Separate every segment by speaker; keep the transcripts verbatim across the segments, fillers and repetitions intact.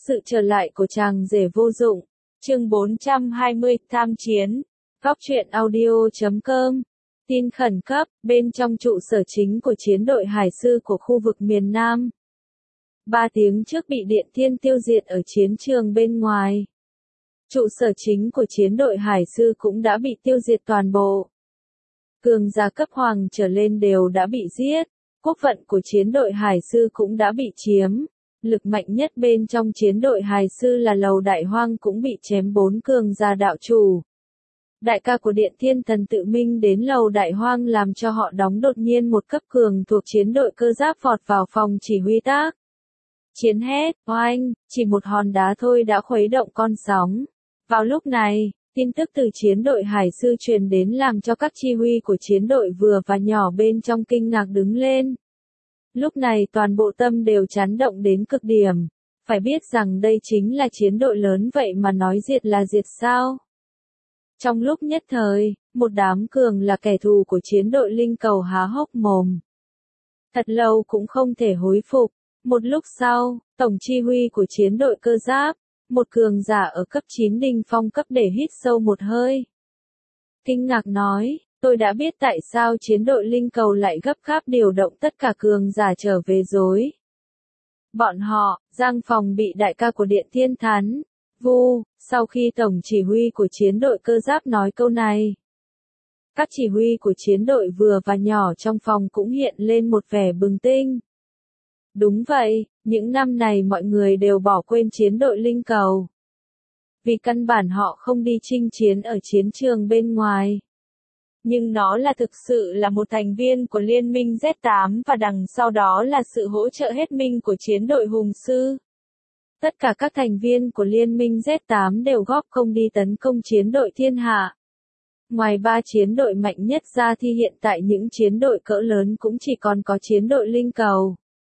Speaker 1: sự trở lại của chàng rể vô dụng. Chương bốn trăm hai mươi, tham chiến. Góc truyện audio chấm com. Tin khẩn cấp, bên trong trụ sở chính của chiến đội hải sư của khu vực miền Nam. Ba tiếng trước bị Điện Thiên tiêu diệt ở chiến trường bên ngoài. Trụ sở chính của chiến đội hải sư cũng đã bị tiêu diệt toàn bộ. Cường giả cấp hoàng trở lên đều đã bị giết. Quốc vận của chiến đội hải sư cũng đã bị chiếm. Lực mạnh nhất bên trong chiến đội hải sư là Lầu Đại Hoang cũng bị chém bốn cường giả đạo chủ. Đại ca của Điện Thiên Thần tự mình đến Lầu Đại Hoang làm cho họ đóng đột nhiên một cấp cường thuộc chiến đội cơ giáp vọt vào phòng chỉ huy tác. Chiến hét, oanh, chỉ một hòn đá thôi đã khuấy động con sóng. Vào lúc này, tin tức từ chiến đội hải sư truyền đến làm cho các chi huy của chiến đội vừa và nhỏ bên trong kinh ngạc đứng lên. Lúc này toàn bộ tâm đều chấn động đến cực điểm. Phải biết rằng đây chính là chiến đội lớn vậy mà nói diệt là diệt sao? Trong lúc nhất thời, một đám cường là kẻ thù của chiến đội linh cầu há hốc mồm. Thật lâu cũng không thể hối phục. Một lúc sau, tổng chi huy của chiến đội cơ giáp, một cường giả ở cấp chín đỉnh phong cấp để hít sâu một hơi. Kinh ngạc nói, tôi đã biết tại sao chiến đội linh cầu lại gấp gáp điều động tất cả cường giả trở về rồi. Bọn họ, giang phòng bị đại ca của Điện Thiên thắng. Vu, sau khi tổng chỉ huy của chiến đội cơ giáp nói câu này. Các chỉ huy của chiến đội vừa và nhỏ trong phòng cũng hiện lên một vẻ bừng tỉnh. Đúng vậy, những năm này mọi người đều bỏ quên chiến đội linh cầu. Vì căn bản họ không đi chinh chiến ở chiến trường bên ngoài. Nhưng nó là thực sự là một thành viên của Liên minh Z tám và đằng sau đó là sự hỗ trợ hết mình của chiến đội hùng sư. Tất cả các thành viên của Liên minh Z tám đều góp công đi tấn công chiến đội thiên hạ. Ngoài ba chiến đội mạnh nhất ra thì hiện tại những chiến đội cỡ lớn cũng chỉ còn có chiến đội linh cầu.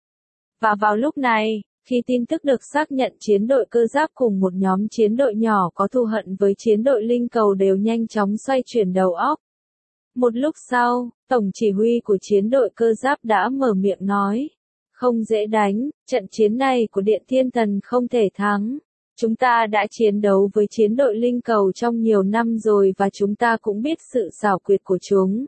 Speaker 1: Và vào lúc này, khi tin tức được xác nhận chiến đội cơ giáp cùng một nhóm chiến đội nhỏ có thù hận với chiến đội linh cầu đều nhanh chóng xoay chuyển đầu óc. Một lúc sau, tổng chỉ huy của chiến đội cơ giáp đã mở miệng nói. Không dễ đánh, trận chiến này của Điện Thiên Thần không thể thắng. Chúng ta đã chiến đấu với chiến đội linh cầu trong nhiều năm rồi và chúng ta cũng biết sự xảo quyệt của chúng.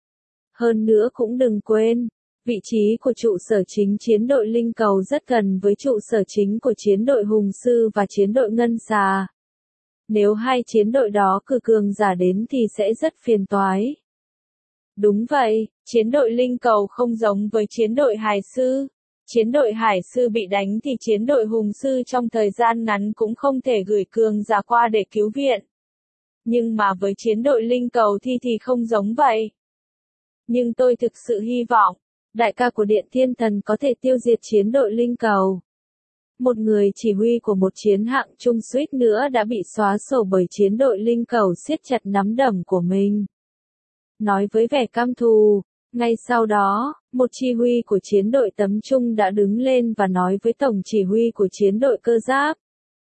Speaker 1: Hơn nữa cũng đừng quên, vị trí của trụ sở chính chiến đội linh cầu rất gần với trụ sở chính của chiến đội hùng sư và chiến đội ngân xà. Nếu hai chiến đội đó cử cường giả đến thì sẽ rất phiền toái. Đúng vậy, chiến đội linh cầu không giống với chiến đội hải sư. Chiến đội hải sư bị đánh thì chiến đội hùng sư trong thời gian ngắn cũng không thể gửi cường giả qua để cứu viện. Nhưng mà với chiến đội linh cầu thì thì không giống vậy. Nhưng tôi thực sự hy vọng, đại ca của Điện Thiên Thần có thể tiêu diệt chiến đội linh cầu. Một người chỉ huy của một chiến hạng trung suýt nữa đã bị xóa sổ bởi chiến đội linh cầu siết chặt nắm đấm của mình. Nói với vẻ cam thù, ngay sau đó, một chỉ huy của chiến đội tấm trung đã đứng lên và nói với tổng chỉ huy của chiến đội cơ giáp.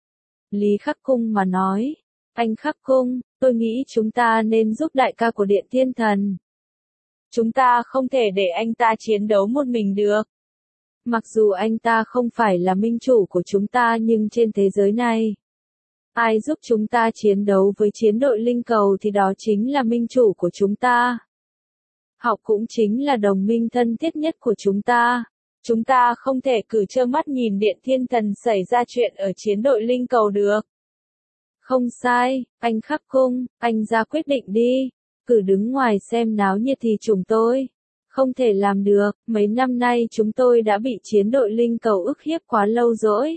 Speaker 1: Lý Khắc Cung mà nói, anh Khắc Cung, tôi nghĩ chúng ta nên giúp đại ca của Điện Thiên Thần. Chúng ta không thể để anh ta chiến đấu một mình được. Mặc dù anh ta không phải là minh chủ của chúng ta nhưng trên thế giới này, ai giúp chúng ta chiến đấu với chiến đội linh cầu thì đó chính là minh chủ của chúng ta. Họ cũng chính là đồng minh thân thiết nhất của chúng ta. Chúng ta không thể cứ trơ mắt nhìn Điện Thiên Thần xảy ra chuyện ở chiến đội linh cầu được. Không sai, anh Khắc Cung, anh ra quyết định đi. Cứ đứng ngoài xem náo nhiệt thì chúng tôi không thể làm được. Mấy năm nay chúng tôi đã bị chiến đội linh cầu ức hiếp quá lâu rồi.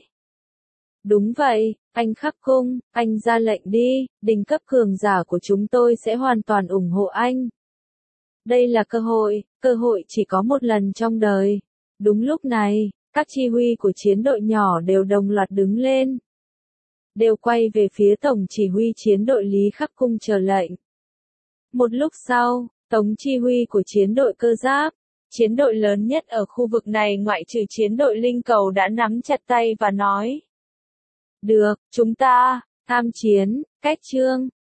Speaker 1: Đúng vậy, anh Khắc Cung, anh ra lệnh đi, đỉnh cấp cường giả của chúng tôi sẽ hoàn toàn ủng hộ anh. Đây là cơ hội, cơ hội chỉ có một lần trong đời. Đúng lúc này, các chi huy của chiến đội nhỏ đều đồng loạt đứng lên. Đều quay về phía tổng chỉ huy chiến đội Lý Khắc Cung chờ lệnh. Một lúc sau, tổng chỉ huy của chiến đội cơ giáp, chiến đội lớn nhất ở khu vực này ngoại trừ chiến đội linh cầu đã nắm chặt tay và nói. Được, chúng ta, tham chiến, cách chương.